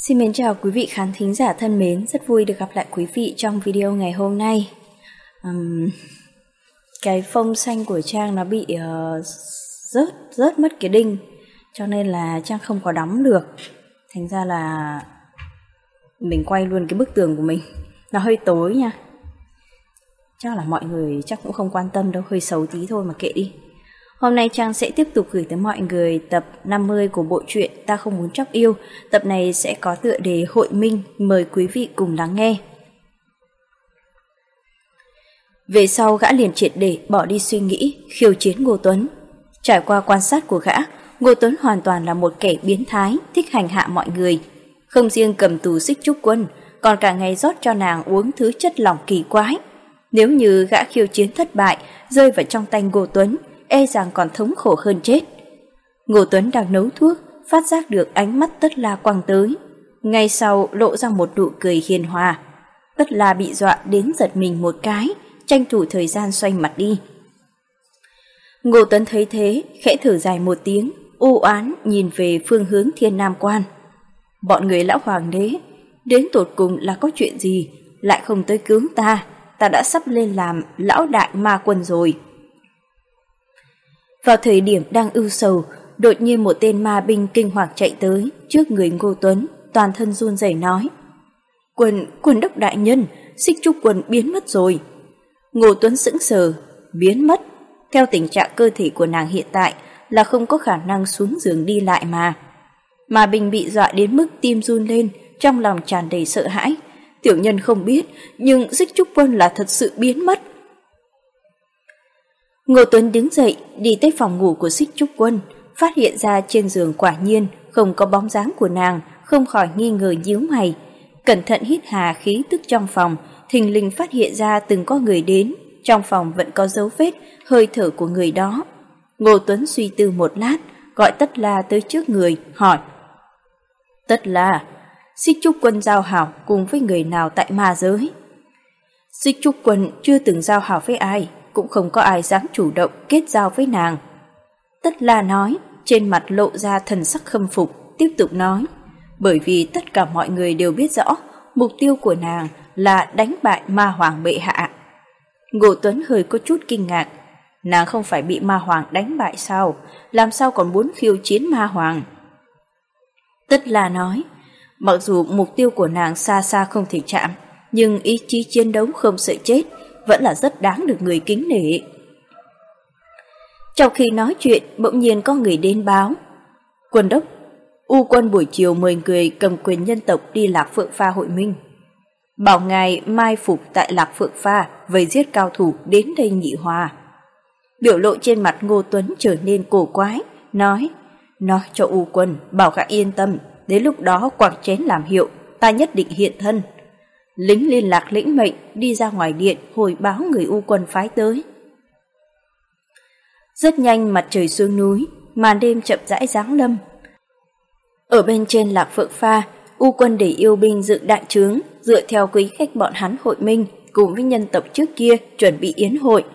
Xin mến chào quý vị khán thính giả thân mến, rất vui được gặp lại quý vị trong video ngày hôm nay. Cái phông xanh của Trang nó bị rớt mất cái đinh, cho nên là Trang không có đóng được. Thành ra là mình quay luôn cái bức tường của mình. Nó hơi tối nha. Chắc là mọi người chắc cũng không quan tâm đâu, hơi xấu tí thôi mà kệ đi. Hôm nay Trang sẽ tiếp tục gửi tới mọi người tập 50 của bộ truyện Ta Không Muốn Chóc Yêu. Tập này sẽ có tựa đề Hội Minh, mời quý vị cùng lắng nghe. Về sau gã liền triệt để bỏ đi suy nghĩ, khiêu chiến Ngô Tuấn. Trải qua quan sát của gã, Ngô Tuấn hoàn toàn là một kẻ biến thái, thích hành hạ mọi người. Không riêng cầm tù Xích Trúc Quân, còn cả ngày rót cho nàng uống thứ chất lỏng kỳ quái. Nếu như gã khiêu chiến thất bại, rơi vào trong tay Ngô Tuấn, e rằng còn thống khổ hơn chết. Ngô Tuấn đang nấu thuốc, phát giác được ánh mắt Tất La quăng tới. Ngay sau lộ ra một nụ cười hiền hòa. Tất La bị dọa đến giật mình một cái, tranh thủ thời gian xoay mặt đi. Ngô Tuấn thấy thế, khẽ thở dài một tiếng, u oán nhìn về phương hướng Thiên Nam Quan. Bọn người lão hoàng đế, đến tột cùng là có chuyện gì, lại không tới cứu ta, ta đã sắp lên làm lão đại ma quân rồi. Vào thời điểm đang ưu sầu, đột nhiên một tên ma binh kinh hoàng chạy tới trước người Ngô Tuấn, toàn thân run rẩy nói: Quân đốc đại nhân, Xích Trúc Quân biến mất rồi. Ngô Tuấn sững sờ, biến mất? Theo tình trạng cơ thể của nàng hiện tại là không có khả năng xuống giường đi lại mà. Ma binh bị dọa đến mức tim run lên, trong lòng tràn đầy sợ hãi. Tiểu nhân không biết, nhưng Xích Trúc Quân là thật sự biến mất. Ngô Tuấn đứng dậy, đi tới phòng ngủ của Xích Trúc Quân, phát hiện ra trên giường quả nhiên không có bóng dáng của nàng, không khỏi nghi ngờ nhíu mày. Cẩn thận hít hà khí tức trong phòng, thình lình phát hiện ra từng có người đến, trong phòng vẫn có dấu vết hơi thở của người đó. Ngô Tuấn suy tư một lát, gọi Tất La tới trước người, hỏi: Tất La, Xích Trúc Quân giao hảo cùng với người nào tại ma giới? Xích Trúc Quân chưa từng giao hảo với ai, cũng không có ai dám chủ động kết giao với nàng. Tất La nói, trên mặt lộ ra thần sắc khâm phục, tiếp tục nói: bởi vì tất cả mọi người đều biết rõ, mục tiêu của nàng là đánh bại ma hoàng bệ hạ. Ngô Tuấn hơi có chút kinh ngạc, nàng không phải bị ma hoàng đánh bại sao, làm sao còn muốn khiêu chiến ma hoàng? Tất La nói, mặc dù mục tiêu của nàng xa xa không thể chạm, nhưng ý chí chiến đấu không sợ chết vẫn là rất đáng được người kính nể. Trong khi nói chuyện, bỗng nhiên có người đến báo: Quân đốc, U Quân buổi chiều mời người cầm quyền nhân tộc đi Lạc Phượng Pha hội minh, bảo ngài mai phục tại Lạc Phượng Pha, vây giết cao thủ đến đây nghị hòa. Biểu lộ trên mặt Ngô Tuấn trở nên cổ quái, nói cho U Quân bảo gã yên tâm, đến lúc đó quàng chén làm hiệu, ta nhất định hiện thân. Lính liên lạc lĩnh mệnh đi ra ngoài điện hồi báo người U Quân phái tới. Rất nhanh mặt trời xuống núi, màn đêm chậm rãi giáng lâm. Ở bên trên Lạc Phượng Pha, U Quân để yêu binh dựng đại trướng, dựa theo quý khách bọn hắn hội minh cùng với nhân tộc trước kia chuẩn bị yến hội.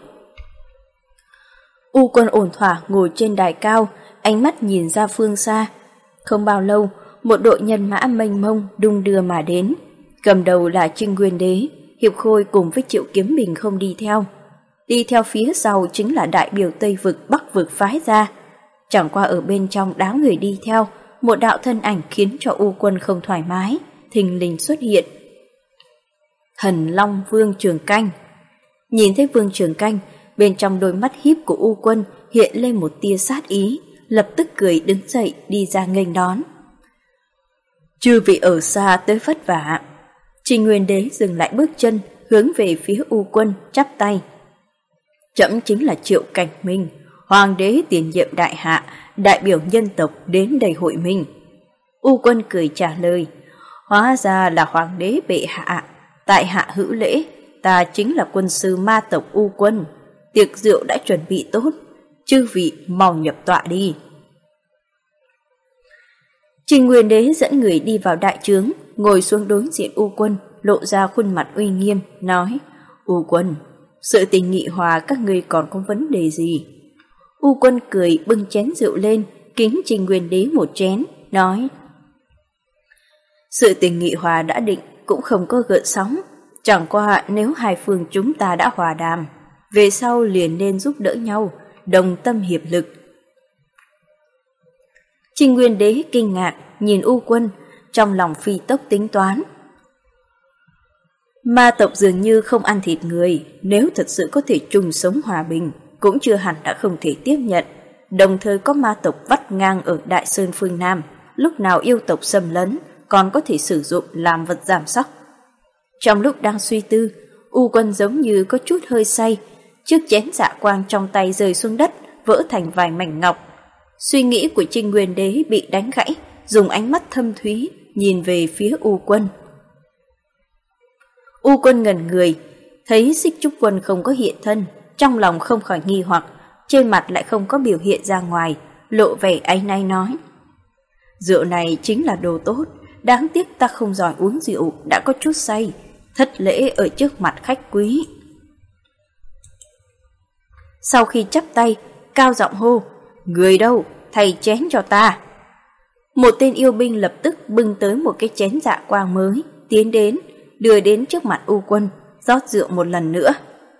U Quân ổn thỏa ngồi trên đài cao, ánh mắt nhìn ra phương xa. Không bao lâu, một đội nhân mã mênh mông đung đưa mà đến. Cầm đầu là Trinh Nguyên Đế, Hiệp Khôi cùng với Triệu Kiếm Bình không đi theo. Đi theo phía sau chính là đại biểu Tây Vực Bắc Vực phái ra. Chẳng qua ở bên trong đám người đi theo, một đạo thân ảnh khiến cho U Quân không thoải mái, thình lình xuất hiện. Thần Long Vương Trường Canh. Nhìn thấy Vương Trường Canh, bên trong đôi mắt híp của U Quân hiện lên một tia sát ý, lập tức cười đứng dậy đi ra nghênh đón. Chư vị ở xa tới vất vả. Trình Nguyên Đế dừng lại bước chân, hướng về phía U Quân, chắp tay. Trẫm chính là Triệu Cảnh Minh, Hoàng đế tiền nhiệm đại hạ, đại biểu nhân tộc đến đây hội minh. U Quân cười trả lời, hóa ra là Hoàng đế bệ hạ, tại hạ hữu lễ, ta chính là quân sư ma tộc U Quân, tiệc rượu đã chuẩn bị tốt, chư vị mau nhập tọa đi. Trình Nguyên Đế dẫn người đi vào đại trướng, ngồi xuống đối diện U Quân, lộ ra khuôn mặt uy nghiêm, nói: U Quân, sự tình nghị hòa các ngươi còn có vấn đề gì? U Quân cười bưng chén rượu lên, kính Trình Nguyên Đế một chén, nói: Sự tình nghị hòa đã định cũng không có gợn sóng, chẳng qua nếu hai phương chúng ta đã hòa đàm, về sau liền nên giúp đỡ nhau, đồng tâm hiệp lực. Trinh Nguyên Đế kinh ngạc nhìn U Quân, trong lòng phi tốc tính toán. Ma tộc dường như không ăn thịt người, nếu thật sự có thể chung sống hòa bình, cũng chưa hẳn đã không thể tiếp nhận. Đồng thời có ma tộc vắt ngang ở Đại Sơn phương Nam, lúc nào yêu tộc xâm lấn, còn có thể sử dụng làm vật giảm sóc. Trong lúc đang suy tư, U Quân giống như có chút hơi say, chiếc chén dạ quang trong tay rơi xuống đất, vỡ thành vài mảnh ngọc. Suy nghĩ của Trinh Nguyên Đế bị đánh gãy, dùng ánh mắt thâm thúy nhìn về phía U Quân. U Quân ngẩn người, thấy Xích Trúc Quân không có hiện thân, trong lòng không khỏi nghi hoặc, trên mặt lại không có biểu hiện ra ngoài, lộ vẻ áy náy nói: rượu này chính là đồ tốt, đáng tiếc ta không giỏi uống rượu, đã có chút say, thất lễ ở trước mặt khách quý. Sau khi chắp tay, cao giọng hô: người đâu, thay chén cho ta. Một tên yêu binh lập tức bưng tới một cái chén dạ quang mới, tiến đến, đưa đến trước mặt U Quân, rót rượu một lần nữa.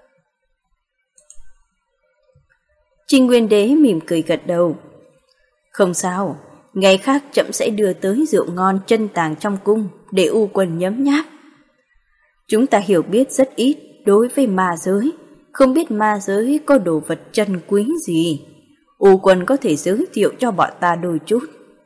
Trinh Nguyên Đế mỉm cười gật đầu: không sao, ngày khác trẫm sẽ đưa tới rượu ngon chân tàng trong cung để U Quân nhấm nháp. Chúng ta hiểu biết rất ít đối với ma giới, không biết ma giới có đồ vật chân quý gì. U Quân có thể giới thiệu cho bọn ta đôi chút.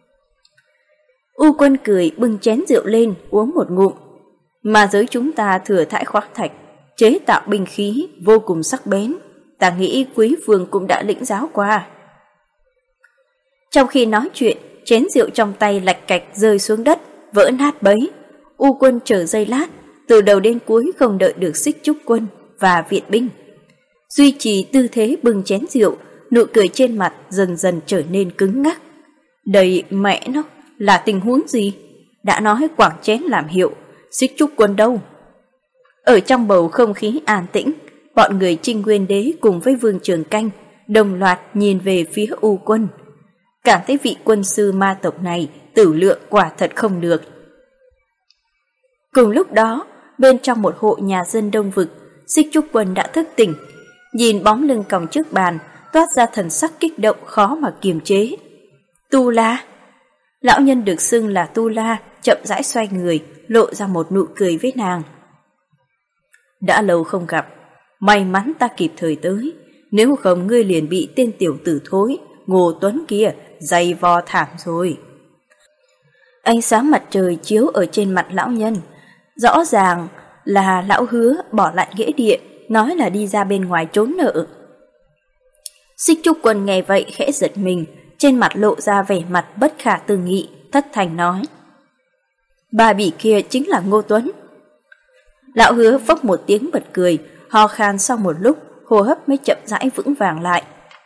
U Quân cười bưng chén rượu lên uống một ngụm. Ma giới chúng ta thừa thãi khoáng thạch, chế tạo binh khí vô cùng sắc bén, ta nghĩ quý vương cũng đã lĩnh giáo qua. Trong khi nói chuyện, chén rượu trong tay lạch cạch rơi xuống đất, vỡ nát bấy. U Quân chờ giây lát, từ đầu đến cuối không đợi được Xích Trúc Quân và viện binh. Duy trì tư thế bưng chén rượu, nụ cười trên mặt dần dần trở nên cứng ngắc. Đây mẹ nó, là tình huống gì? Đã nói quảng chén làm hiệu, Xích Trúc Quân đâu? Ở trong bầu không khí an tĩnh, bọn người Trinh Nguyên Đế cùng với Vương Trường Canh đồng loạt nhìn về phía U Quân, cảm thấy vị quân sư ma tộc này tử lượng quả thật không được. Cùng lúc đó, bên trong một hộ nhà dân đông vực, Xích Trúc Quân đã thức tỉnh, nhìn bóng lưng còng trước bàn, toát ra thần sắc kích động khó mà kiềm chế. Tu La! Lão nhân được xưng là Tu La chậm rãi xoay người, lộ ra một nụ cười với nàng. Đã lâu không gặp, may mắn ta kịp thời tới, nếu không ngươi liền bị tên tiểu tử thối Ngô Tuấn kia dày vò thảm rồi. Ánh sáng mặt trời chiếu ở trên mặt lão nhân, rõ ràng là lão Hứa bỏ lại nghĩa địa, nói là đi ra bên ngoài trốn nợ. Xích Trúc Quân nghe vậy khẽ giật mình, trên mặt lộ ra vẻ mặt bất khả tư nghị, thất thành nói: bà bỉ kia chính là Ngô Tuấn. Lão Hứa phốc một tiếng bật cười, ho khan sau một lúc, hô hấp mới chậm rãi vững vàng lại.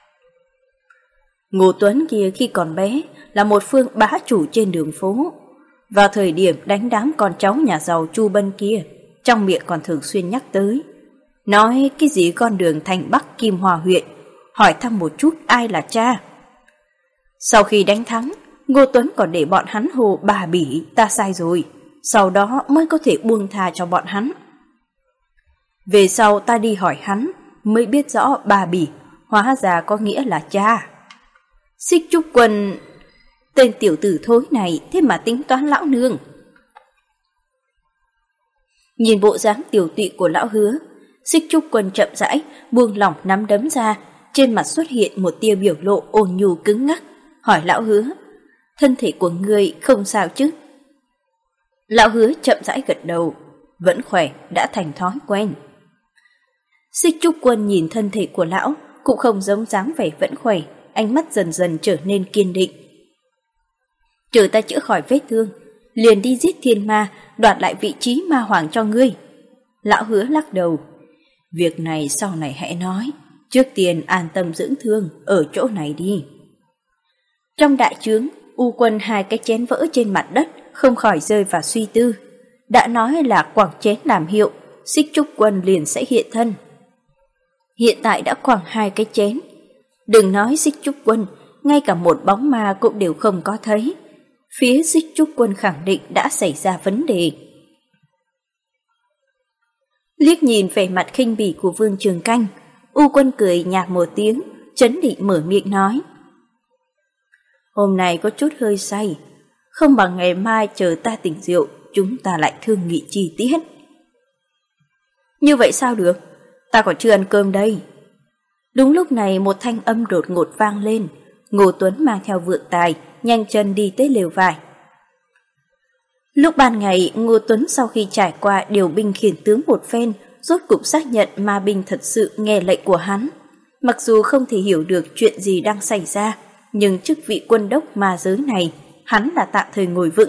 Ngô Tuấn kia khi còn bé là một phương bá chủ trên đường phố. Vào thời điểm đánh đám con cháu nhà giàu Chu Bân kia, trong miệng còn thường xuyên nhắc tới, nói cái gì con đường thành Bắc Kim Hòa huyện, hỏi thăm một chút ai là cha. Sau khi đánh thắng, Ngô Tuấn còn để bọn hắn hồ bà bỉ ta sai rồi, sau đó mới có thể buông tha cho bọn hắn. Về sau ta đi hỏi hắn, mới biết rõ bà bỉ hóa ra có nghĩa là cha. Xích Trúc Quân, tên tiểu tử thối này thế mà tính toán lão nương. Nhìn bộ dáng tiểu tụy của lão Hứa, Xích Trúc Quân chậm rãi buông lỏng nắm đấm ra, trên mặt xuất hiện một tia biểu lộ ôn nhu cứng ngắc, hỏi lão Hứa: thân thể của ngươi không sao chứ? Lão Hứa chậm rãi gật đầu: vẫn khỏe, đã thành thói quen. Xích Trúc Quân nhìn thân thể của lão cũng không giống dáng vẻ vẫn khỏe, ánh mắt dần dần trở nên kiên định. Chờ ta chữa khỏi vết thương, liền đi giết thiên ma, đoạt lại vị trí ma hoàng cho ngươi. Lão Hứa lắc đầu: việc này sau này hãy nói, trước tiên an tâm dưỡng thương ở chỗ này đi. Trong đại trướng, U Quân hai cái chén vỡ trên mặt đất, không khỏi rơi vào suy tư. Đã nói là quẳng chén làm hiệu, Xích Trúc Quân liền sẽ hiện thân. Hiện tại đã quẳng hai cái chén, đừng nói Xích Trúc Quân, ngay cả một bóng ma cũng đều không có thấy. phía Xích Trúc Quân khẳng định đã xảy ra vấn đề. Liếc nhìn vẻ mặt khinh bỉ của Vương Trường Canh, U Quân cười nhạt một tiếng, trấn định mở miệng nói. Hôm nay có chút hơi say, không bằng ngày mai chờ ta tỉnh rượu, chúng ta lại thương nghị chi tiết. Như vậy sao được, ta còn chưa ăn cơm đây. Đúng lúc này một thanh âm đột ngột vang lên, Ngô Tuấn mang theo Vượng Tài, nhanh chân đi tới lều vải. Lúc ban ngày, Ngô Tuấn sau khi trải qua điều binh khiển tướng một phen, rốt cục xác nhận ma binh thật sự nghe lệnh của hắn. Mặc dù không thể hiểu được chuyện gì đang xảy ra, nhưng chức vị quân đốc ma giới này, hắn đã tạm thời ngồi vững.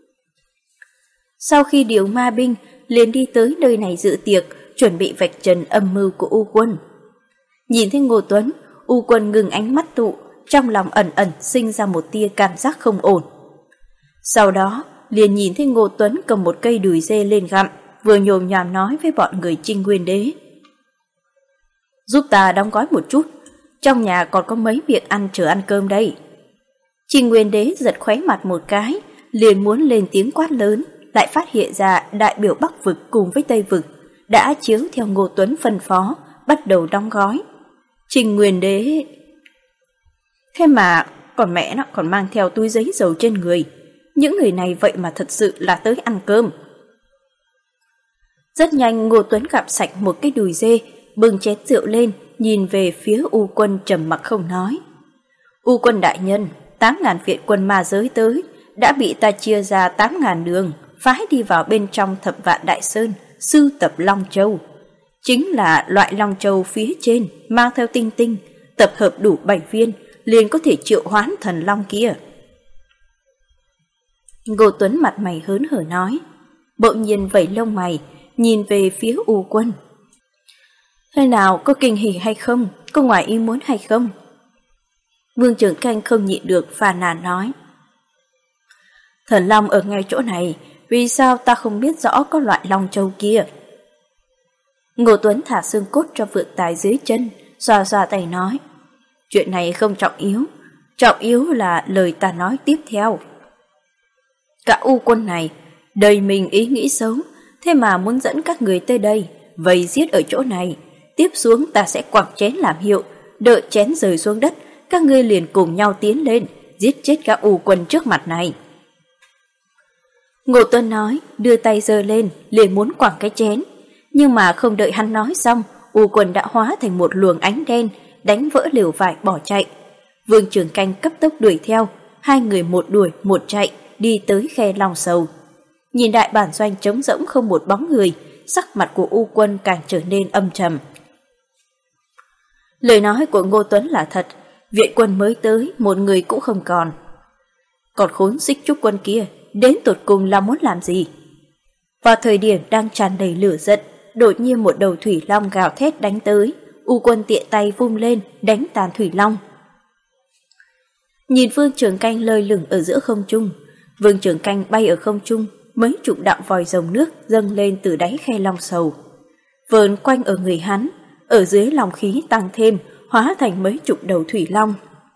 Sau khi điều ma binh, liền đi tới nơi này dự tiệc, chuẩn bị vạch trần âm mưu của U Quân. Nhìn thấy Ngô Tuấn, U Quân ngừng ánh mắt tụ, trong lòng ẩn ẩn sinh ra một tia cảm giác không ổn. Sau đó, liền nhìn thấy Ngô Tuấn cầm một cây đùi dê lên gặm, vừa nhồm nhòm nói với bọn người Trinh Nguyên Đế. Giúp ta đóng gói một chút, trong nhà còn có mấy việc ăn chờ ăn cơm đây. Trinh Nguyên Đế giật khóe mặt một cái, liền muốn lên tiếng quát lớn, lại phát hiện ra đại biểu Bắc Vực cùng với Tây Vực đã chiếu theo Ngô Tuấn phân phó, bắt đầu đóng gói. Trinh Nguyên Đế... Thế mà còn mẹ nó còn mang theo túi giấy dầu trên người. Những người này vậy mà thật sự là tới ăn cơm. Rất nhanh Ngô Tuấn gặm sạch một cái đùi dê, bưng chén rượu lên, nhìn về phía U Quân trầm mặc không nói. U Quân đại nhân, 8.000 viện quân ma giới tới, đã bị ta chia ra 8.000 đường, phái đi vào bên trong Thập Vạn Đại Sơn, sưu tập Long Châu. Chính là loại Long Châu phía trên, mang theo tinh tinh, tập hợp đủ 7 viên, liền có thể triệu hoán thần Long kia. Ngô Tuấn mặt mày hớn hở nói, bỗng nhiên vẩy lông mày, nhìn về phía U Quân. Thế nào, có kinh hỉ hay không, có ngoài ý muốn hay không? Vương Trường Canh không nhịn được phàn nàn nói. Thần Long ở ngay chỗ này, vì sao ta không biết rõ có loại Long Châu kia? Ngô Tuấn thả xương cốt cho Vượng Tài dưới chân, xoa xoa tay nói. Chuyện này không trọng yếu là lời ta nói tiếp theo. Cả U Quân này, đời mình ý nghĩ xấu, thế mà muốn dẫn các người tới đây, vây giết ở chỗ này. Tiếp xuống ta sẽ quẳng chén làm hiệu, đợi chén rơi xuống đất, các ngươi liền cùng nhau tiến lên, giết chết cả U Quân trước mặt này. Ngô Tuấn nói, đưa tay giơ lên, liền muốn quẳng cái chén. Nhưng mà không đợi hắn nói xong, U Quân đã hóa thành một luồng ánh đen, đánh vỡ lều vải bỏ chạy. Vương Trường Canh cấp tốc đuổi theo, hai người một đuổi một chạy, đi tới khe Long Sầu. Nhìn đại bản doanh trống rỗng không một bóng người, sắc mặt của U Quân càng trở nên âm trầm. Lời nói của Ngô Tuấn là thật, viện quân mới tới, một người cũng không còn. Còn khốn Xích Trúc Quân kia, đến tột cùng là muốn làm gì? Vào thời điểm đang tràn đầy lửa giận, đột nhiên một đầu thủy long gào thét đánh tới, U Quân tiện tay vung lên, đánh tàn thủy long. Nhìn Vương Trường Canh lơ lửng ở giữa không trung, Vương Trường Canh bay ở không trung, mấy chục đạo vòi rồng nước dâng lên từ đáy khe Long Sầu. Vờn quanh ở người hắn, ở dưới lòng khí tăng thêm, hóa thành mấy chục đầu thủy long.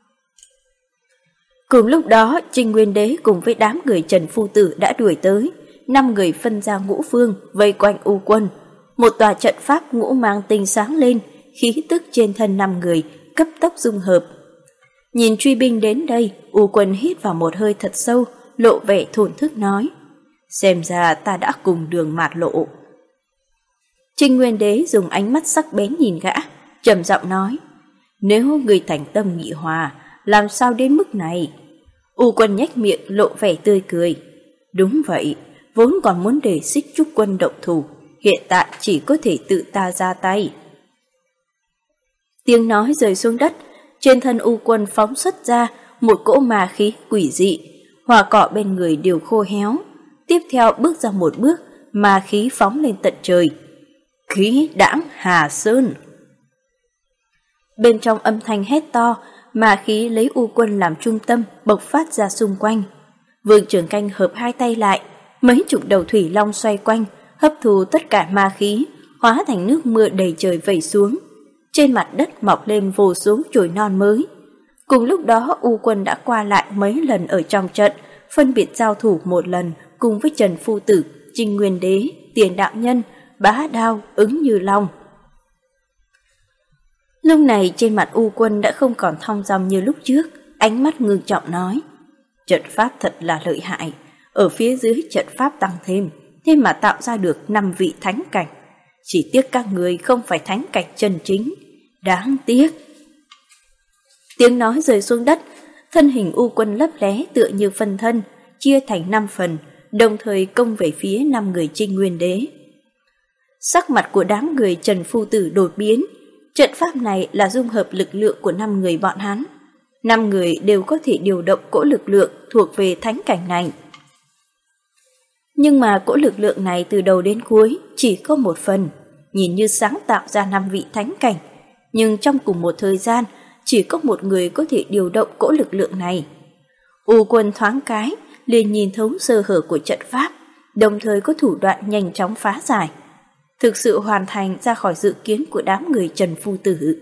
Cùng lúc đó, Trinh Nguyên Đế cùng với đám người Trần Phu Tử đã đuổi tới, 5 người phân ra ngũ phương vây quanh U Quân. Một tòa trận pháp ngũ mang tinh sáng lên, khí tức trên thân 5 người cấp tốc dung hợp. Nhìn truy binh đến đây, U Quân hít vào một hơi thật sâu, lộ vẻ thổn thức nói, xem ra ta đã cùng đường mạt lộ. Trinh Nguyên Đế dùng ánh mắt sắc bén nhìn gã, trầm giọng nói, nếu người thành tâm nghị hòa, làm sao đến mức này? U Quân nhếch miệng lộ vẻ tươi cười. Đúng vậy, vốn còn muốn để Xích Trúc Quân động thủ, hiện tại chỉ có thể tự ta ra tay. Tiếng nói rơi xuống đất, trên thân U Quân phóng xuất ra một cỗ ma khí quỷ dị, hoa cỏ bên người đều khô héo. Tiếp theo bước ra một bước, ma khí phóng lên tận trời. Khí đãng Hà Sơn. Bên trong âm thanh hét to, ma khí lấy U Quân làm trung tâm bộc phát ra xung quanh. Vương Trường Canh hợp hai tay lại, mấy chục đầu thủy long xoay quanh, hấp thu tất cả ma khí, hóa thành nước mưa đầy trời vẩy xuống. Trên mặt đất mọc lên vô số chồi non mới. Cùng lúc đó U Quân đã qua lại mấy lần ở trong trận, phân biệt giao thủ một lần cùng với Trần Phu Tử, Trinh Nguyên Đế, Tiền Đạo Nhân, Bá Đao, Ứng Như Long. Lúc này trên mặt U Quân đã không còn thong dong như lúc trước, ánh mắt ngưng trọng nói: trận pháp thật là lợi hại, ở phía dưới trận pháp tăng thêm, thế mà tạo ra được 5 vị thánh cảnh. Chỉ tiếc các người không phải thánh cảnh chân chính, đáng tiếc. Tiếng nói rơi xuống đất, thân hình U Quân lấp lé tựa như phân thân, chia thành 5 phần, đồng thời công về phía 5 người Trinh Nguyên Đế. Sắc mặt của đám người Trần Phu Tử đột biến, trận pháp này là dung hợp lực lượng của 5 người bọn hắn. 5 người đều có thể điều động cỗ lực lượng thuộc về thánh cảnh này. Nhưng mà cỗ lực lượng này từ đầu đến cuối chỉ có một phần, nhìn như sáng tạo ra 5 vị thánh cảnh, nhưng trong cùng một thời gian chỉ có một người có thể điều động cỗ lực lượng này. U Quân thoáng cái liền nhìn thấu sơ hở của trận pháp, đồng thời có thủ đoạn nhanh chóng phá giải, thực sự hoàn thành ra khỏi dự kiến của đám người Trần Phu Tử.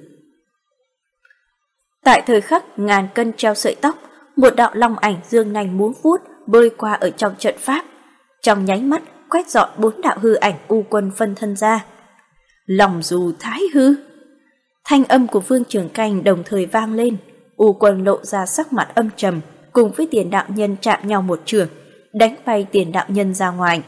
Tại thời khắc ngàn cân treo sợi tóc, một đạo long ảnh dương nanh múa vuốt bơi qua ở trong trận pháp, trong nháy mắt quét dọn 4 đạo hư ảnh U Quân phân thân ra. Lòng dù thái hư. Thanh âm của Vương Trường Canh đồng thời vang lên, U Quân lộ ra sắc mặt âm trầm, cùng với Tiền Đạo Nhân chạm nhau một chưởng, đánh bay Tiền Đạo Nhân ra ngoài.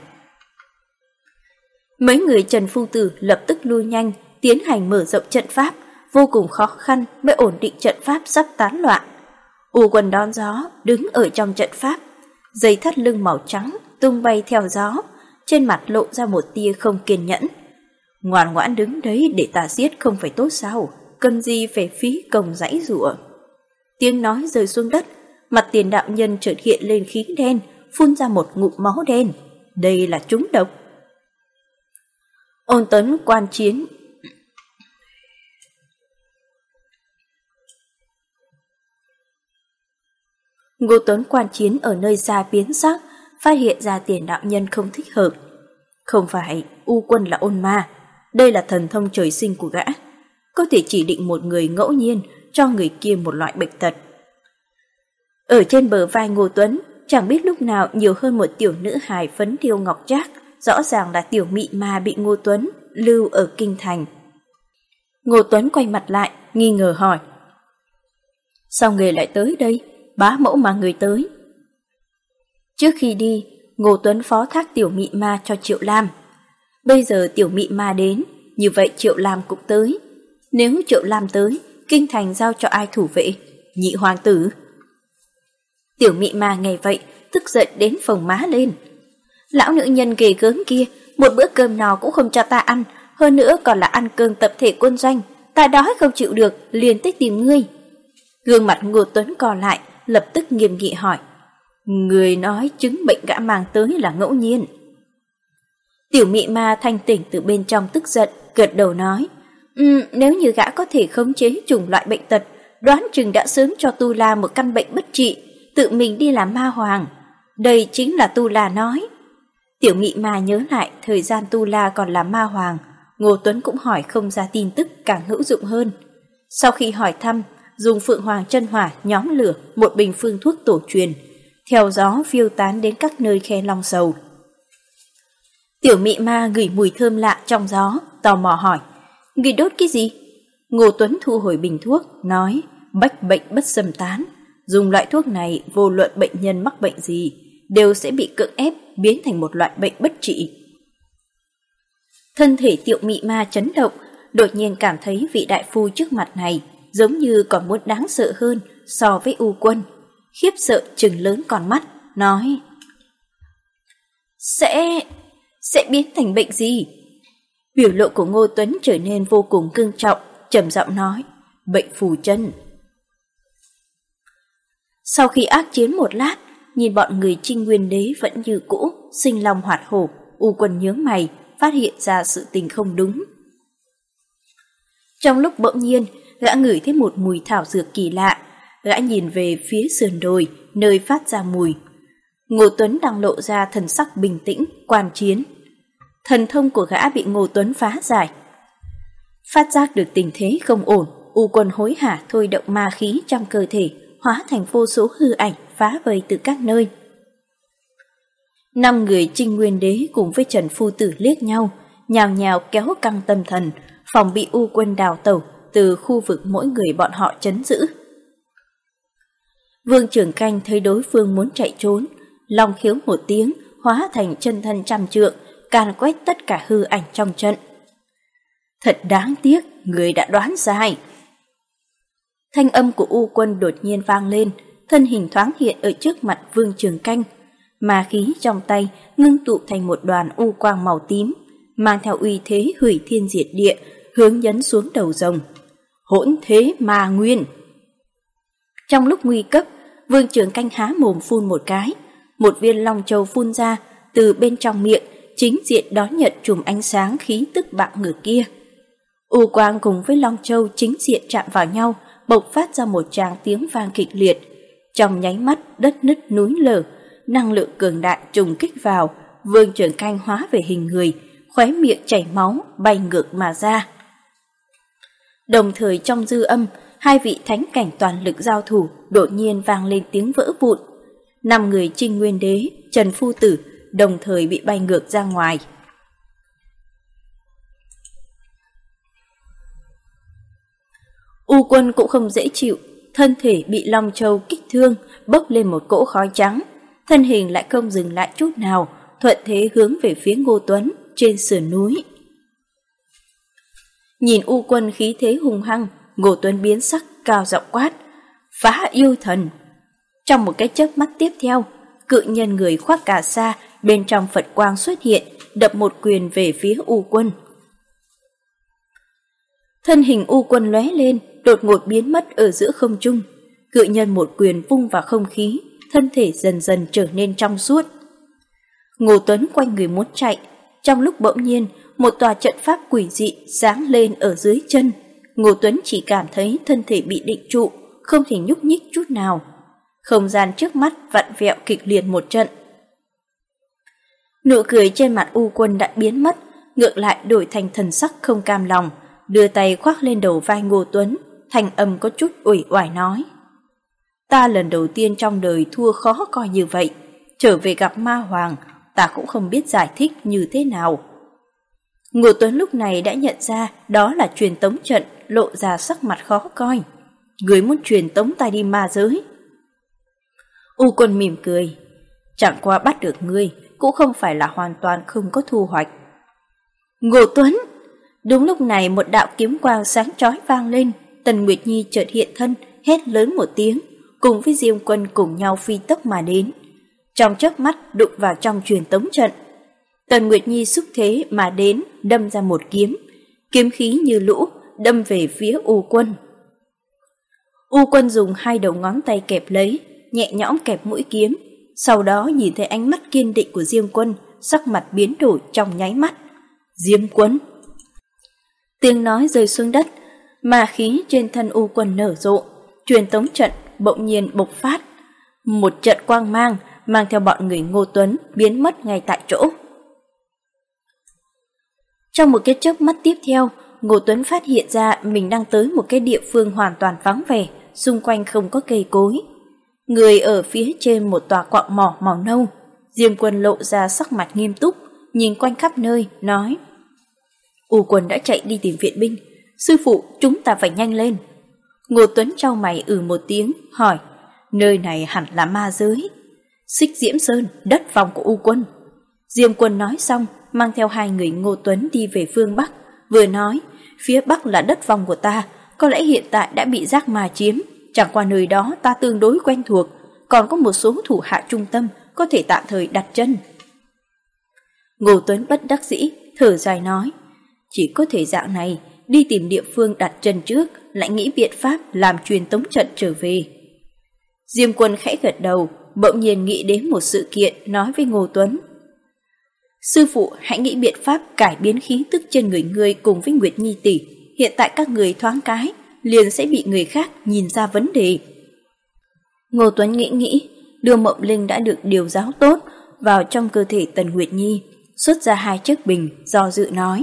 Mấy người Trần Phu Tử lập tức lui nhanh, tiến hành mở rộng trận pháp, vô cùng khó khăn mới ổn định trận pháp sắp tán loạn. U Quân đón gió, đứng ở trong trận pháp, dây thắt lưng màu trắng tung bay theo gió, trên mặt lộ ra một tia không kiên nhẫn. Ngoan ngoãn đứng đấy để ta giết không phải tốt sao, cần gì phải phí công giãy giụa. Tiếng nói rơi xuống đất, mặt Tiền Đạo Nhân chợt hiện lên khí đen, phun ra một ngụm máu đen. Đây là trúng độc. Ôn Tuấn quan chiến. Ngô Tuấn quan chiến ở nơi xa biến sắc, phát hiện ra Tiền Đạo Nhân không thích hợp. Không phải U Quân là ôn ma, đây là thần thông trời sinh của gã, có thể chỉ định một người ngẫu nhiên cho người kia một loại bệnh tật. Ở trên bờ vai Ngô Tuấn, chẳng biết lúc nào nhiều hơn một tiểu nữ hài phấn điêu ngọc trác, rõ ràng là tiểu mị ma bị Ngô Tuấn lưu ở kinh thành. Ngô Tuấn quay mặt lại, nghi ngờ hỏi: sao người lại tới đây? Bá mẫu mà người tới. Trước khi đi, Ngô Tuấn phó thác tiểu mị ma cho Triệu Lam. Bây giờ tiểu mị ma đến, như vậy Triệu Lam cũng tới. Nếu Triệu Lam tới, kinh thành giao cho ai thủ vệ? Nhị hoàng tử. Tiểu mị ma nghe vậy, tức giận đến phồng má lên. Lão nữ nhân ghê gớm kia, một bữa cơm nào cũng không cho ta ăn, hơn nữa còn là ăn cơm tập thể quân doanh, ta đói không chịu được, liền tới tìm ngươi. Gương mặt Ngô Tuấn co lại, lập tức nghiêm nghị hỏi: người nói chứng bệnh gã mang tới là ngẫu nhiên? Tiểu mị ma thanh tỉnh từ bên trong tức giận, gật đầu nói: nếu như gã có thể khống chế chủng loại bệnh tật, đoán chừng đã sớm cho Tu La một căn bệnh bất trị, tự mình đi làm ma hoàng. Đây chính là Tu La nói. Tiểu mị ma nhớ lại thời gian Tu La còn là ma hoàng, Ngô Tuấn cũng hỏi không ra tin tức càng hữu dụng hơn. Sau khi hỏi thăm, dùng Phượng Hoàng chân hỏa nhóm lửa một bình phương thuốc tổ truyền, theo gió phiêu tán đến các nơi khe Long Sầu. Tiểu mị ma ngửi mùi thơm lạ trong gió, tò mò hỏi: người đốt cái gì? Ngô Tuấn thu hồi bình thuốc, nói: bách bệnh bất xâm tán. Dùng loại thuốc này, vô luận bệnh nhân mắc bệnh gì, đều sẽ bị cưỡng ép biến thành một loại bệnh bất trị. Thân thể tiểu mị ma chấn động, đột nhiên cảm thấy vị đại phu trước mặt này giống như còn muốn đáng sợ hơn so với U Quân. Khiếp sợ trừng lớn con mắt, nói: Sẽ biến thành bệnh gì? Biểu lộ của Ngô Tuấn trở nên vô cùng cương trọng, trầm giọng nói: bệnh phù chân. Sau khi ác chiến một lát, nhìn bọn người Trinh Nguyên Đế vẫn như cũ, sinh long hoạt hổ, U Quân nhướng mày, phát hiện ra sự tình không đúng. Trong lúc bỗng nhiên, gã ngửi thấy một mùi thảo dược kỳ lạ, gã nhìn về phía sườn đồi, nơi phát ra mùi. Ngô Tuấn đang lộ ra thần sắc bình tĩnh, quan chiến. Thần thông của gã bị Ngô Tuấn phá giải. Phát giác được tình thế không ổn, U Quân hối hả thôi động ma khí trong cơ thể, hóa thành vô số hư ảnh phá vây từ các nơi. 5 người Trinh Nguyên Đế cùng với Trần Phu Tử liếc nhau, nhào nhào kéo căng tâm thần, phòng bị U Quân đào tẩu từ khu vực mỗi người bọn họ trấn giữ. Vương Trường Canh thấy đối phương muốn chạy trốn, long khiếu một tiếng, hóa thành chân thân trăm trượng, càn quét tất cả hư ảnh trong trận. Thật đáng tiếc, người đã đoán sai. Thanh âm của U Quân đột nhiên vang lên, thân hình thoáng hiện ở trước mặt Vương Trường Canh, ma khí trong tay ngưng tụ thành một đoàn u quang màu tím, mang theo uy thế hủy thiên diệt địa, hướng nhấn xuống đầu rồng. Hỗn thế ma nguyên. Trong lúc nguy cấp, Vương Trường Canh há mồm phun một cái, một viên long châu phun ra từ bên trong miệng, chính diện đón nhận chùm ánh sáng khí tức bạo ngược kia. U quang cùng với long châu chính diện chạm vào nhau, bộc phát ra một tràng tiếng vang kịch liệt. Trong nháy mắt, đất nứt núi lở, năng lượng cường đại trùng kích vào, Vương Trường Canh hóa về hình người, khóe miệng chảy máu, bay ngược mà ra. Đồng thời trong dư âm, hai vị thánh cảnh toàn lực giao thủ, đột nhiên vang lên tiếng vỡ vụn. 5 người Trinh Nguyên Đế, Trần Phu Tử đồng thời bị bay ngược ra ngoài. U Quân cũng không dễ chịu, thân thể bị Long Châu kích thương, bốc lên một cỗ khói trắng, thân hình lại không dừng lại chút nào, thuận thế hướng về phía Ngô Tuấn trên sườn núi. Nhìn U Quân khí thế hung hăng, Ngô Tuấn biến sắc, cao giọng quát: "Phá yêu thần!" Trong một cái chớp mắt tiếp theo, cự nhân người khoác cà sa bên trong Phật quang xuất hiện, đập một quyền về phía U Quân. Thân hình U Quân lóe lên, đột ngột biến mất ở giữa không trung. Cự nhân một quyền vung vào không khí, thân thể dần dần trở nên trong suốt. Ngô Tuấn quanh người muốn chạy, trong lúc bỗng nhiên, một tòa trận pháp quỷ dị sáng lên ở dưới chân. Ngô Tuấn chỉ cảm thấy thân thể bị định trụ, không thể nhúc nhích chút nào. Không gian trước mắt vặn vẹo kịch liệt một trận. Nụ cười trên mặt U Quân đã biến mất, ngược lại đổi thành thần sắc không cam lòng, đưa tay khoác lên đầu vai Ngô Tuấn, thanh âm có chút uể oải nói: "Ta lần đầu tiên trong đời thua khó coi như vậy, trở về gặp ma hoàng, ta cũng không biết giải thích như thế nào." Ngô Tuấn lúc này đã nhận ra đó là truyền tống trận, lộ ra sắc mặt khó coi. "Ngươi muốn truyền tống ta đi ma giới?" U Quân mỉm cười: "Chẳng qua bắt được ngươi cũng không phải là hoàn toàn không có thu hoạch." Ngô Tuấn! Đúng lúc này một đạo kiếm quang sáng chói vang lên, Tần Nguyệt Nhi chợt hiện thân, hét lớn một tiếng, cùng với Diêm Quân cùng nhau phi tốc mà đến. Trong chớp mắt đụng vào trong truyền tống trận. Tần Nguyệt Nhi xúc thế mà đến, đâm ra một kiếm, kiếm khí như lũ, đâm về phía U Quân. U Quân dùng hai đầu ngón tay kẹp lấy, nhẹ nhõm kẹp mũi kiếm, sau đó nhìn thấy ánh mắt kiên định của Diêm Quân, sắc mặt biến đổi trong nháy mắt. "Diêm Quân!" Tiếng nói rơi xuống đất, ma khí trên thân U Quân nở rộ, truyền tống trận bỗng nhiên bộc phát. Một trận quang mang mang theo bọn người Ngô Tuấn biến mất ngay tại chỗ. Trong một cái chớp mắt tiếp theo, Ngô Tuấn phát hiện ra mình đang tới một cái địa phương hoàn toàn vắng vẻ, xung quanh không có cây cối. Người ở phía trên một tòa quặng mỏ màu nâu. Diêm Quân lộ ra sắc mặt nghiêm túc, nhìn quanh khắp nơi, nói: "U Quân đã chạy đi tìm viện binh, sư phụ chúng ta phải nhanh lên." Ngô Tuấn trao mày một tiếng, hỏi: "Nơi này hẳn là ma giới." "Xích Diễm Sơn, đất vong của U Quân." Diêm Quân nói xong, mang theo hai người Ngô Tuấn đi về phương Bắc, vừa nói: "Phía Bắc là đất vong của ta, có lẽ hiện tại đã bị giác ma chiếm, chẳng qua nơi đó ta tương đối quen thuộc, còn có một số thủ hạ trung tâm có thể tạm thời đặt chân." Ngô Tuấn bất đắc dĩ, thở dài nói: "Chỉ có thể dạng này, đi tìm địa phương đặt chân trước, lại nghĩ biện pháp làm truyền tống trận trở về." Diêm Quân khẽ gật đầu, bỗng nhiên nghĩ đến một sự kiện, nói với Ngô Tuấn: "Sư phụ hãy nghĩ biện pháp cải biến khí tức trên người ngươi cùng với Nguyệt Nhi tỷ, hiện tại các người thoáng cái liền sẽ bị người khác nhìn ra vấn đề." Ngô Tuấn nghĩ, đưa Mộng Linh đã được điều giáo tốt vào trong cơ thể Tần Nguyệt Nhi, xuất ra 2 chiếc bình, do dự nói: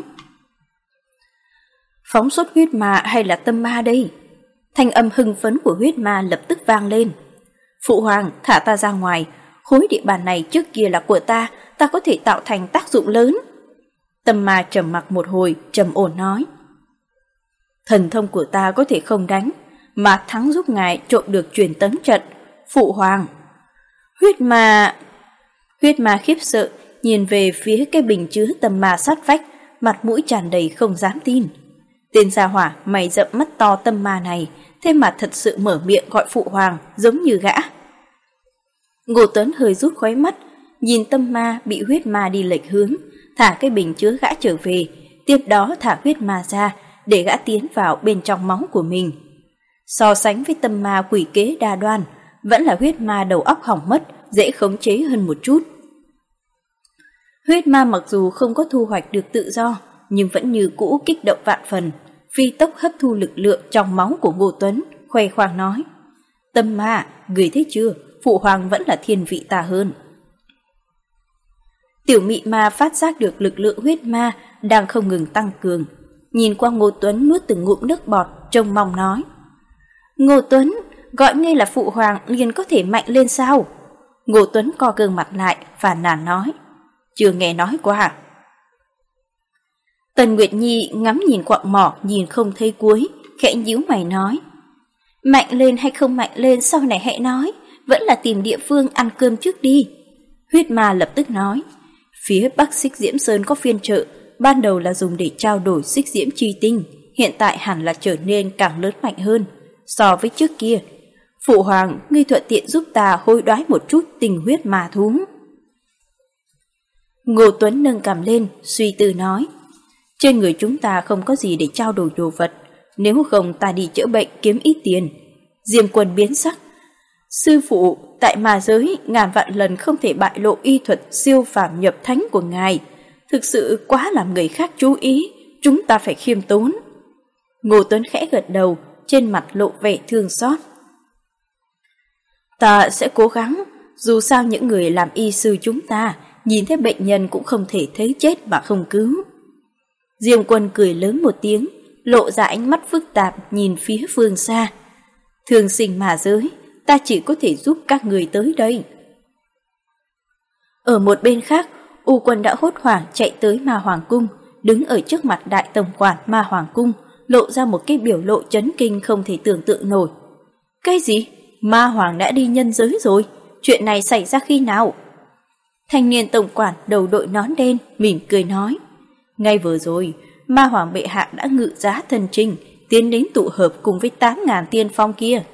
"Phóng xuất huyết ma hay là tâm ma đây?" Thanh âm hưng phấn của huyết ma lập tức vang lên: "Phụ hoàng, thả ta ra ngoài, khối địa bàn này trước kia là của ta có thể tạo thành tác dụng lớn. Tâm Ma trầm mặc một hồi, trầm ổn nói. Thần thông của ta có thể không đánh, mà thắng giúp ngài trộm được truyền tống trận. Phụ hoàng. Huyết ma khiếp sợ, nhìn về phía cái bình chứa Tâm Ma sát vách, mặt mũi tràn đầy không dám tin. Tên gia hỏa mày rậm mắt to Tâm Ma này, thế mà thật sự mở miệng gọi phụ hoàng giống như gã. Ngô Tuấn hơi rút khóe mắt, nhìn Tâm Ma bị huyết ma đi lệch hướng, thả cái bình chứa gã trở về, tiếp đó thả huyết ma ra để gã tiến vào bên trong máu của mình. So sánh với Tâm Ma quỷ kế đa đoan, vẫn là huyết ma đầu óc hỏng mất, dễ khống chế hơn một chút. Huyết ma mặc dù không có thu hoạch được tự do, nhưng vẫn như cũ kích động vạn phần, phi tốc hấp thu lực lượng trong máu của Ngô Tuấn, khoe khoang nói. Tâm Ma, người thấy chưa, phụ hoàng vẫn là thiên vị ta hơn. Tiểu mị ma phát giác được lực lượng huyết ma đang không ngừng tăng cường, nhìn qua Ngô Tuấn nuốt từng ngụm nước bọt, trông mong nói. Ngô Tuấn, gọi ngươi là phụ hoàng liền có thể mạnh lên sao? Ngô Tuấn co gương mặt lại, phàn nàn nói. Chưa nghe nói qua. Tần Nguyệt Nhi ngắm nhìn quặng mỏ nhìn không thấy cuối, khẽ nhíu mày nói. Mạnh lên hay không mạnh lên sau này hãy nói, vẫn là tìm địa phương ăn cơm trước đi. Huyết ma lập tức nói. Phía Bắc Xích Diễm Sơn có phiên chợ, ban đầu là dùng để trao đổi xích diễm chi tinh, hiện tại hẳn là trở nên càng lớn mạnh hơn so với trước kia. Phụ hoàng, ngươi thuận tiện giúp ta hối đoái một chút tình huyết ma thú. Ngô Tuấn nâng cằm lên, suy tư nói. Trên người chúng ta không có gì để trao đổi đồ vật, nếu không ta đi chữa bệnh kiếm ít tiền. Diêm Quân biến sắc. Sư phụ, tại ma giới ngàn vạn lần không thể bại lộ y thuật siêu phàm nhập thánh của ngài. Thực sự quá làm người khác chú ý, chúng ta phải khiêm tốn. Ngô Tuấn khẽ gật đầu, trên mặt lộ vẻ thương xót. Ta sẽ cố gắng, dù sao những người làm y sư chúng ta, nhìn thấy bệnh nhân cũng không thể thấy chết mà không cứu. Diêm Quân cười lớn một tiếng, lộ ra ánh mắt phức tạp nhìn phía phương xa. Thường sinh mà giới, ta chỉ có thể giúp các người tới đây. Ở một bên khác, U Quân đã hốt hoảng chạy tới Ma Hoàng Cung, đứng ở trước mặt đại tổng quản Ma Hoàng Cung, lộ ra một cái biểu lộ chấn kinh không thể tưởng tượng nổi. Cái gì? Ma Hoàng đã đi nhân giới rồi? Chuyện này xảy ra khi nào? Thanh niên tổng quản đầu đội nón đen mỉm cười nói. Ngay vừa rồi, Ma Hoàng bệ hạ đã ngự giá thần trình, tiến đến tụ hợp cùng với 8.000 tiên phong kia.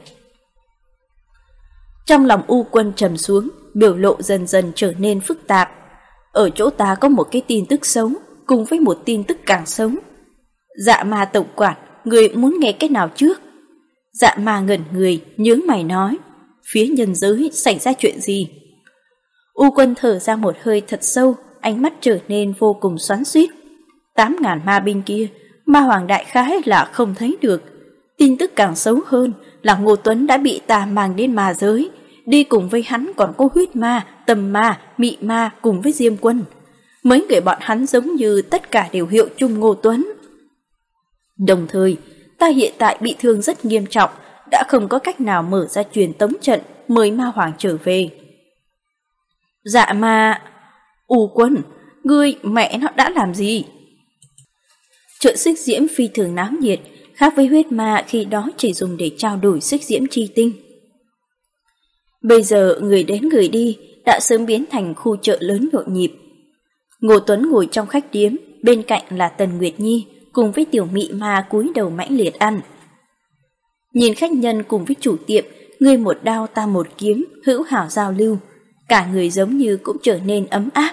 Trong lòng U Quân trầm xuống, biểu lộ dần dần trở nên phức tạp. Ở chỗ ta có một cái tin tức xấu, cùng với một tin tức càng xấu. Dạ Ma tổng quản, người muốn nghe cái nào trước? Dạ Ma ngẩn người, nhướng mày nói. Phía nhân giới xảy ra chuyện gì? U Quân thở ra một hơi thật sâu, ánh mắt trở nên vô cùng xoắn xuýt. 8.000 ma binh kia, Ma Hoàng đại khái là không thấy được. Tin tức càng xấu hơn là Ngô Tuấn đã bị ta mang đến ma giới, đi cùng với hắn còn có huyết ma, Tâm Ma, mị ma cùng với Diêm Quân. Mấy người bọn hắn giống như tất cả đều hiệu chung Ngô Tuấn. Đồng thời, ta hiện tại bị thương rất nghiêm trọng, đã không có cách nào mở ra truyền tống trận mời Ma Hoàng trở về. Dạ mà... U Quân, ngươi mẹ nó đã làm gì? Chợ xích diễm phi thường náo nhiệt, khác với huyết ma khi đó chỉ dùng để trao đổi xích diễm chi tinh. Bây giờ người đến người đi đã sớm biến thành khu chợ lớn nhộn nhịp. Ngô Tuấn ngồi trong khách điếm, bên cạnh là Tần Nguyệt Nhi cùng với tiểu mị ma cúi đầu mãnh liệt ăn. Nhìn khách nhân cùng với chủ tiệm, ngươi một đao ta một kiếm, hữu hảo giao lưu, cả người giống như cũng trở nên ấm áp.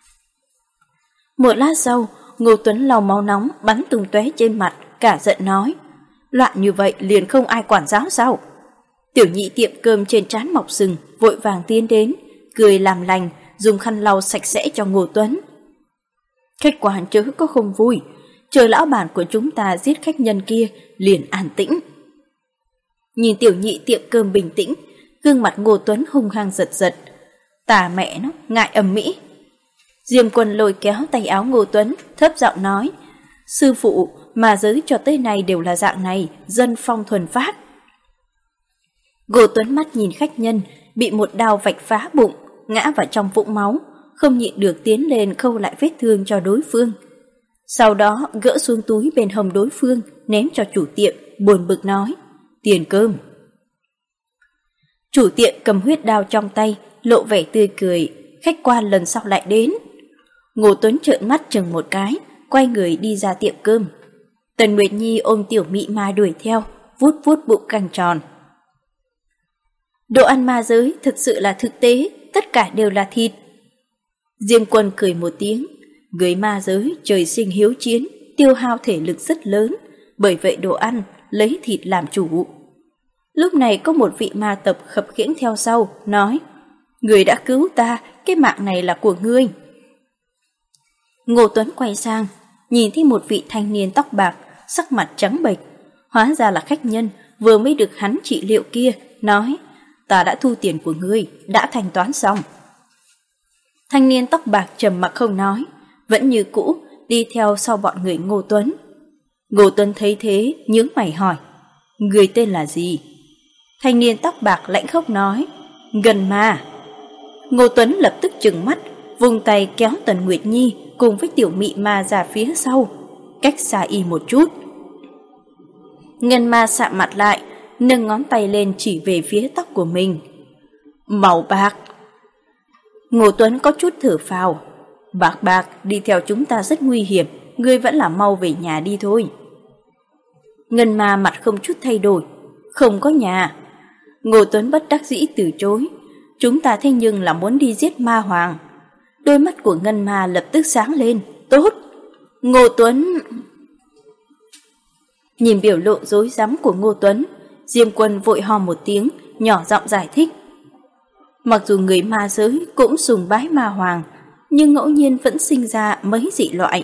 Một lát sau, Ngô Tuấn lau máu nóng bắn tung tóe trên mặt, cả giận nói. Loạn như vậy liền không ai quản giáo sao? Tiểu nhị tiệm cơm trên trán mọc sừng, vội vàng tiến đến, cười làm lành, dùng khăn lau sạch sẽ cho Ngô Tuấn. Khách quan chớ có không vui, chờ lão bản của chúng ta giết khách nhân kia liền an tĩnh. Nhìn tiểu nhị tiệm cơm bình tĩnh, gương mặt Ngô Tuấn hung hăng giật giật. Tà mẹ nó, ngại ầm mỹ. Diêm Quân lôi kéo tay áo Ngô Tuấn, thấp giọng nói. Sư phụ, mà giới cho tới nay đều là dạng này, dân phong thuần phát. Ngô Tuấn mắt nhìn khách nhân, bị một đao vạch phá bụng, ngã vào trong vũng máu, không nhịn được tiến lên khâu lại vết thương cho đối phương. Sau đó gỡ xuống túi bên hông đối phương, ném cho chủ tiệm, buồn bực nói, tiền cơm. Chủ tiệm cầm huyết đao trong tay, lộ vẻ tươi cười, khách quan lần sau lại đến. Ngô Tuấn trợn mắt chừng một cái, quay người đi ra tiệm cơm. Tần Nguyệt Nhi ôm tiểu mị ma đuổi theo, vuốt vuốt bụng căng tròn. Đồ ăn ma giới thực sự là thực tế, tất cả đều là thịt. Diêm Quân cười một tiếng, người ma giới trời sinh hiếu chiến, tiêu hao thể lực rất lớn, bởi vậy đồ ăn lấy thịt làm chủ. Lúc này có một vị ma tộc khập khiễng theo sau, nói, người đã cứu ta, cái mạng này là của ngươi. Ngô Tuấn quay sang, nhìn thấy một vị thanh niên tóc bạc, sắc mặt trắng bệch, hóa ra là khách nhân vừa mới được hắn trị liệu kia, nói, ta đã thu tiền của ngươi, đã thanh toán xong. Thanh niên tóc bạc trầm mặc không nói, vẫn như cũ đi theo sau bọn người Ngô Tuấn. Ngô Tuấn thấy thế, nhướng mày hỏi, người tên là gì? Thanh niên tóc bạc lạnh khóc nói, Ngân Ma. Ngô Tuấn lập tức trừng mắt, vùng tay kéo Tần Nguyệt Nhi cùng với tiểu mị ma ra phía sau, cách xa y một chút. Ngân Ma sạm mặt lại, nâng ngón tay lên chỉ về phía tóc của mình. Màu bạc. Ngô Tuấn có chút thở phào. Bạc đi theo chúng ta rất nguy hiểm, ngươi vẫn là mau về nhà đi thôi. Ngân Ma mặt không chút thay đổi, không có nhà. Ngô Tuấn bất đắc dĩ từ chối, chúng ta thế nhưng là muốn đi giết ma hoàng. Đôi mắt của Ngân Ma lập tức sáng lên, tốt. Ngô Tuấn... Nhìn biểu lộ rối rắm của Ngô Tuấn, Diêm Quân vội ho một tiếng, nhỏ giọng giải thích. Mặc dù người ma giới cũng sùng bái ma hoàng, nhưng ngẫu nhiên vẫn sinh ra mấy dị loại.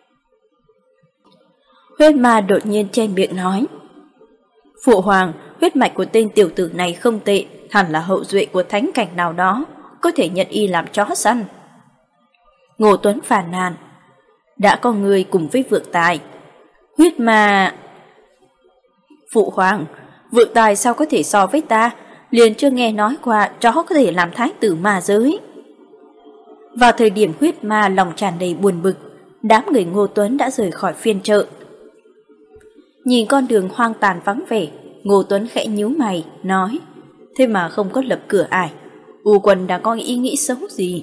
Huyết ma đột nhiên chen miệng nói, Phụ hoàng, huyết mạch của tên tiểu tử này không tệ, hẳn là hậu duệ của thánh cảnh nào đó, có thể nhận y làm chó săn. Ngô Tuấn phàn nàn, đã có người cùng với Vượng Tài. Huyết ma... Phụ hoàng, Vượng Tài sao có thể so với ta, liền chưa nghe nói qua chó có thể làm thái tử ma giới. Vào thời điểm huyết ma lòng tràn đầy buồn bực, đám người Ngô Tuấn đã rời khỏi phiên chợ. Nhìn con đường hoang tàn vắng vẻ, Ngô Tuấn khẽ nhíu mày, nói, thế mà không có lập cửa ải, U Quân đã có ý nghĩ xấu gì?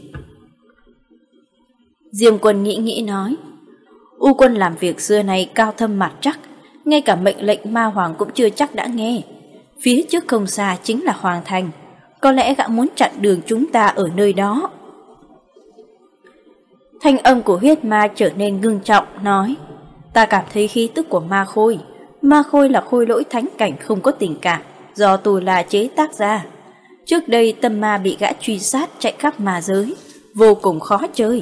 Diêm Quân nghĩ nói, U Quân làm việc xưa này cao thâm mặt chắc, ngay cả mệnh lệnh ma hoàng cũng chưa chắc đã nghe. Phía trước không xa chính là Hoàng Thành, có lẽ gã muốn chặn đường chúng ta ở nơi đó. Thanh âm của huyết ma trở nên ngưng trọng, nói, ta cảm thấy khí tức của ma khôi là khôi lỗi thánh cảnh không có tình cảm, do Tù La chế tác ra. Trước đây tâm ma bị gã truy sát chạy khắp ma giới, vô cùng khó chơi.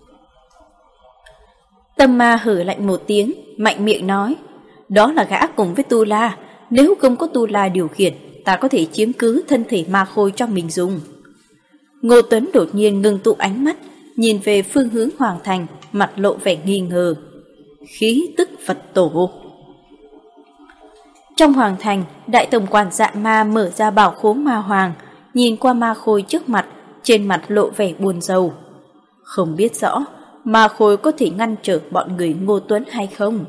Tâm ma hử lạnh một tiếng, mạnh miệng nói, đó là gã cùng với Tu La, nếu không có Tu La điều khiển, ta có thể chiếm cứ thân thể ma khôi cho mình dùng. Ngô Tuấn đột nhiên ngưng tụ ánh mắt, nhìn về phương hướng Hoàng Thành, mặt lộ vẻ nghi ngờ. Khí tức Phật tổ. Trong Hoàng Thành, đại tổng quản Dạ Ma mở ra bảo khố ma hoàng, nhìn qua ma khôi trước mặt, trên mặt lộ vẻ buồn rầu. Không biết rõ, ma khôi có thể ngăn trở bọn người Ngô Tuấn hay không?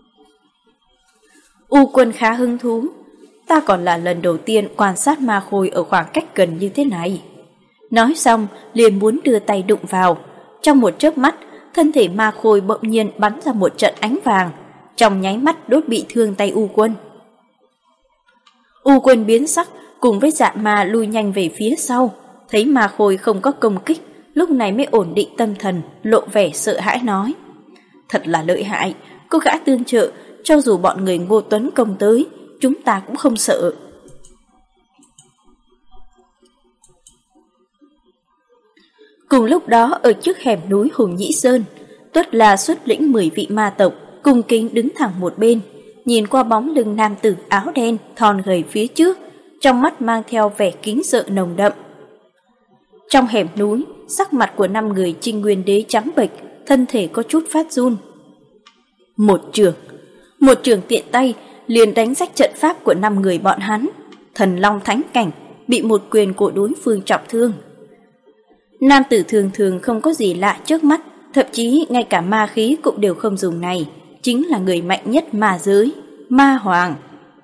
U Quân khá hứng thú, ta còn là lần đầu tiên quan sát ma khôi ở khoảng cách gần như thế này. Nói xong, liền muốn đưa tay đụng vào. Trong một chớp mắt, thân thể ma khôi bỗng nhiên bắn ra một trận ánh vàng, trong nháy mắt đốt bị thương tay U Quân. U Quân biến sắc, cùng với Dạ Ma lui nhanh về phía sau, thấy ma khôi không có công kích, lúc này mới ổn định tâm thần, lộ vẻ sợ hãi nói, thật là lợi hại, có gã tương trợ, cho dù bọn người Ngô Tuấn công tới, chúng ta cũng không sợ. Cùng lúc đó ở trước hẻm núi Hùng Nhĩ Sơn, Tuất La xuất lĩnh 10 vị ma tộc, cung kính đứng thẳng một bên, nhìn qua bóng lưng nam tử áo đen thon gầy phía trước, trong mắt mang theo vẻ kính sợ nồng đậm. Trong hẻm núi, sắc mặt của 5 người Trinh Nguyên Đế trắng bệch, thân thể có chút phát run. Một trường tiện tay liền đánh rách trận pháp của 5 người bọn hắn, thần long thánh cảnh bị một quyền của đối phương trọng thương. Nam tử thường thường không có gì lạ trước mắt, thậm chí ngay cả ma khí cũng đều không dùng này, chính là người mạnh nhất ma giới, Ma Hoàng.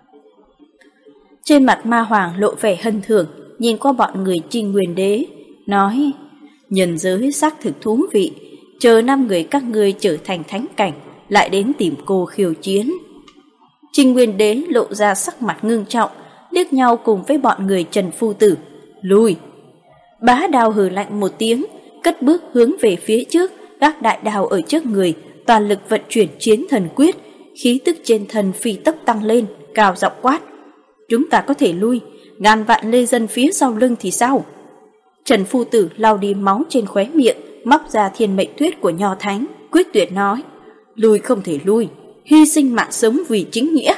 Trên mặt Ma Hoàng lộ vẻ hân thưởng, nhìn qua bọn người Trinh Nguyên Đế, nói: nhân giới xác thực thú vị, chờ 5 người các ngươi trở thành thánh cảnh, lại đến tìm cô khiêu chiến. Trinh Nguyên Đế lộ ra sắc mặt ngưng trọng, liếc nhau cùng với bọn người Trần Phu Tử, lui. Bá Đao hừ lạnh một tiếng, cất bước hướng về phía trước, gác đại đao ở trước người, toàn lực vận chuyển chiến thần quyết, khí tức trên thân phi tốc tăng lên, cao giọng quát: chúng ta có thể lui, ngàn vạn lê dân phía sau lưng thì sao? Trần Phu Tử lau đi máu trên khóe miệng, móc ra thiên mệnh thuyết của Nho Thánh, quyết tuyệt nói: lui không thể lui, hy sinh mạng sống vì chính nghĩa.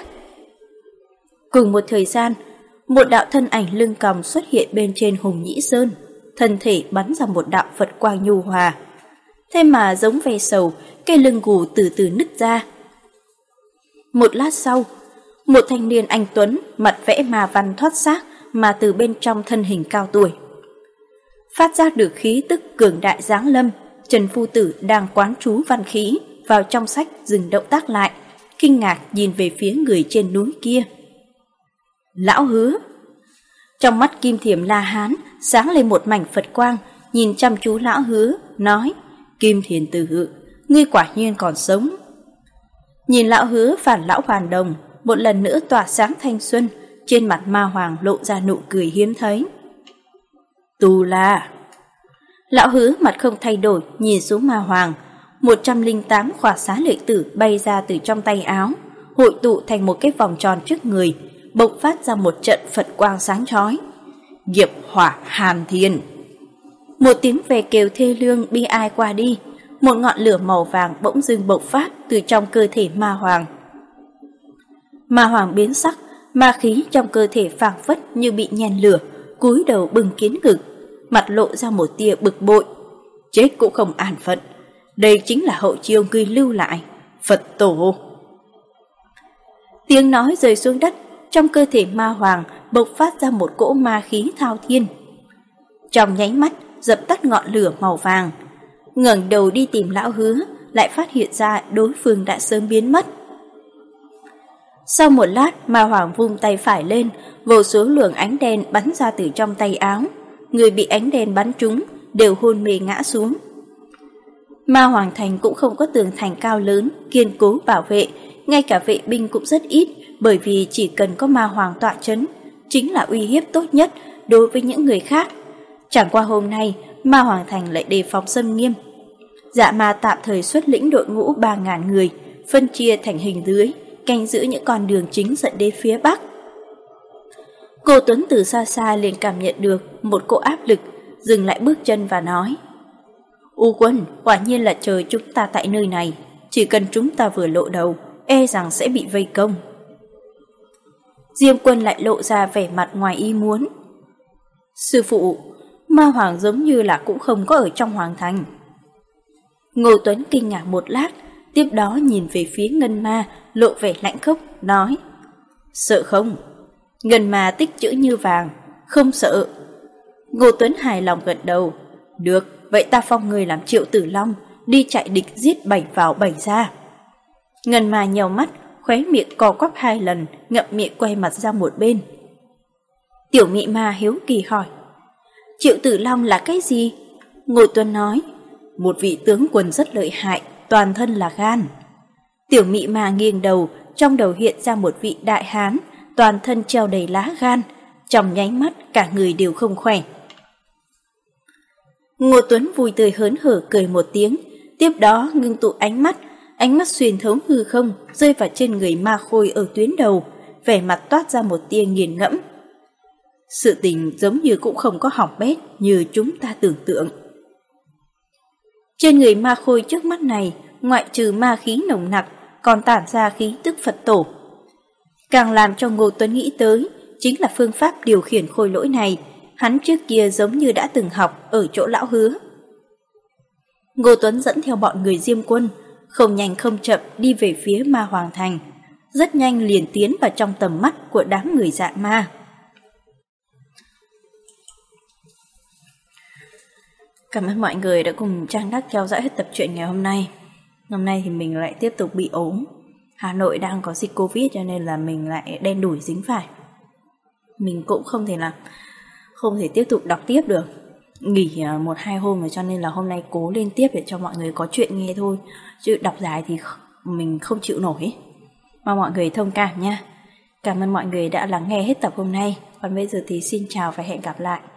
Cùng một thời gian, một đạo thân ảnh lưng còng xuất hiện bên trên Hùng Nhĩ Sơn, thân thể bắn ra một đạo Phật quang nhu hòa. Thế mà giống ve sầu, cây lưng gù từ từ nứt ra. Một lát sau, một thanh niên anh tuấn, mặt vẽ ma văn thoát xác mà từ bên trong thân hình cao tuổi. Phát giác được khí tức cường đại giáng lâm, Trần Phu Tử đang quán chú văn khí vào trong sách dừng động tác lại, kinh ngạc nhìn về phía người trên núi kia. Lão Hứa. Trong mắt Kim Thiểm La Hán sáng lên một mảnh Phật quang, nhìn chăm chú Lão Hứa, nói: Kim Thiền Tử, ngươi quả nhiên còn sống. Nhìn Lão Hứa phản lão hoàn đồng, một lần nữa tỏa sáng thanh xuân, trên mặt Ma Hoàng lộ ra nụ cười hiếm thấy. Tu La. Lão Hứa mặt không thay đổi, nhìn xuống Ma Hoàng. 108 khỏa xá lợi tử bay ra từ trong tay áo, hội tụ thành một cái vòng tròn trước người, bộc phát ra một trận Phật quang sáng chói. Nghiệp hỏa hàn thiên. Một tiếng về kêu thê lương bi ai qua đi, một ngọn lửa màu vàng bỗng dưng bộc phát từ trong cơ thể Ma Hoàng. Ma Hoàng biến sắc, ma khí trong cơ thể phảng phất như bị nhen lửa, cúi đầu bưng kín ngực, mặt lộ ra một tia bực bội. Chết cũng không an phận, đây chính là hậu chiêu ngươi lưu lại, Phật tổ. Tiếng nói rơi xuống đất, trong cơ thể Ma Hoàng bộc phát ra một cỗ ma khí thao thiên. Trong nháy mắt dập tắt ngọn lửa màu vàng, ngẩng đầu đi tìm Lão Hứa, lại phát hiện ra đối phương đã sớm biến mất. Sau một lát, Ma Hoàng vung tay phải lên, vô số luồng ánh đen bắn ra từ trong tay áo. Người bị ánh đen bắn trúng đều hôn mê ngã xuống. Ma Hoàng thành cũng không có tường thành cao lớn, kiên cố bảo vệ, ngay cả vệ binh cũng rất ít, bởi vì chỉ cần có Ma Hoàng tọa trấn, chính là uy hiếp tốt nhất đối với những người khác. Chẳng qua hôm nay, Ma Hoàng thành lại đề phòng xâm nghiêm. Dạ Ma tạm thời xuất lĩnh đội ngũ 3.000 người, phân chia thành hình dưới, canh giữ những con đường chính dẫn đến phía Bắc. Cô Tuấn từ xa xa liền cảm nhận được một cỗ áp lực, dừng lại bước chân và nói: U Quân, quả nhiên là chờ chúng ta tại nơi này, chỉ cần chúng ta vừa lộ đầu, e rằng sẽ bị vây công. Diêm Quân lại lộ ra vẻ mặt ngoài ý muốn. Sư phụ, Ma Hoàng giống như là cũng không có ở trong Hoàng thành. Ngô Tuấn kinh ngạc một lát, tiếp đó nhìn về phía Ngân Ma, lộ vẻ lạnh khốc, nói: Sợ không? Ngân Ma tích chữ như vàng, không sợ. Ngô Tuấn hài lòng gật đầu. Được, vậy ta phong người làm Triệu Tử Long, đi chạy địch giết 7 vào 7 ra. Ngân Ma nhèo mắt, khóe miệng co quắp 2 lần, ngậm miệng quay mặt ra một bên. Tiểu Mị Ma hiếu kỳ hỏi: Triệu Tử Long là cái gì? Ngô Tuấn nói: một vị tướng quân rất lợi hại, toàn thân là gan. Tiểu Mị Ma nghiêng đầu, trong đầu hiện ra một vị đại hán, toàn thân treo đầy lá gan, trong nháy mắt cả người đều không khỏe. Ngô Tuấn vui tươi hớn hở cười một tiếng, tiếp đó ngưng tụ ánh mắt xuyên thấu hư không, rơi vào trên người Ma Khôi ở tuyến đầu, vẻ mặt toát ra một tia nghiền ngẫm. Sự tình giống như cũng không có hỏng bét như chúng ta tưởng tượng. Trên người Ma Khôi trước mắt này, ngoại trừ ma khí nồng nặc, còn tản ra khí tức Phật tổ. Càng làm cho Ngô Tuấn nghĩ tới chính là phương pháp điều khiển khôi lỗi này, hắn trước kia giống như đã từng học ở chỗ Lão Hứa. Ngô Tuấn dẫn theo bọn người Diêm Quân, không nhanh không chậm đi về phía Ma Hoàng thành, rất nhanh liền tiến vào trong tầm mắt của đám người Dạ Ma. Cảm ơn mọi người đã cùng Trang Đắc theo dõi hết tập truyện ngày hôm nay. Hôm nay thì mình lại tiếp tục bị ốm. Hà Nội đang có dịch Covid cho nên là mình lại đen đủi dính phải. Mình cũng không thể tiếp tục đọc tiếp được. Nghỉ 1-2 hôm rồi cho nên là hôm nay cố lên tiếp để cho mọi người có chuyện nghe thôi. Chứ đọc dài thì mình không chịu nổi. Mong mọi người thông cảm nha. Cảm ơn mọi người đã lắng nghe hết tập hôm nay. Còn bây giờ thì xin chào và hẹn gặp lại.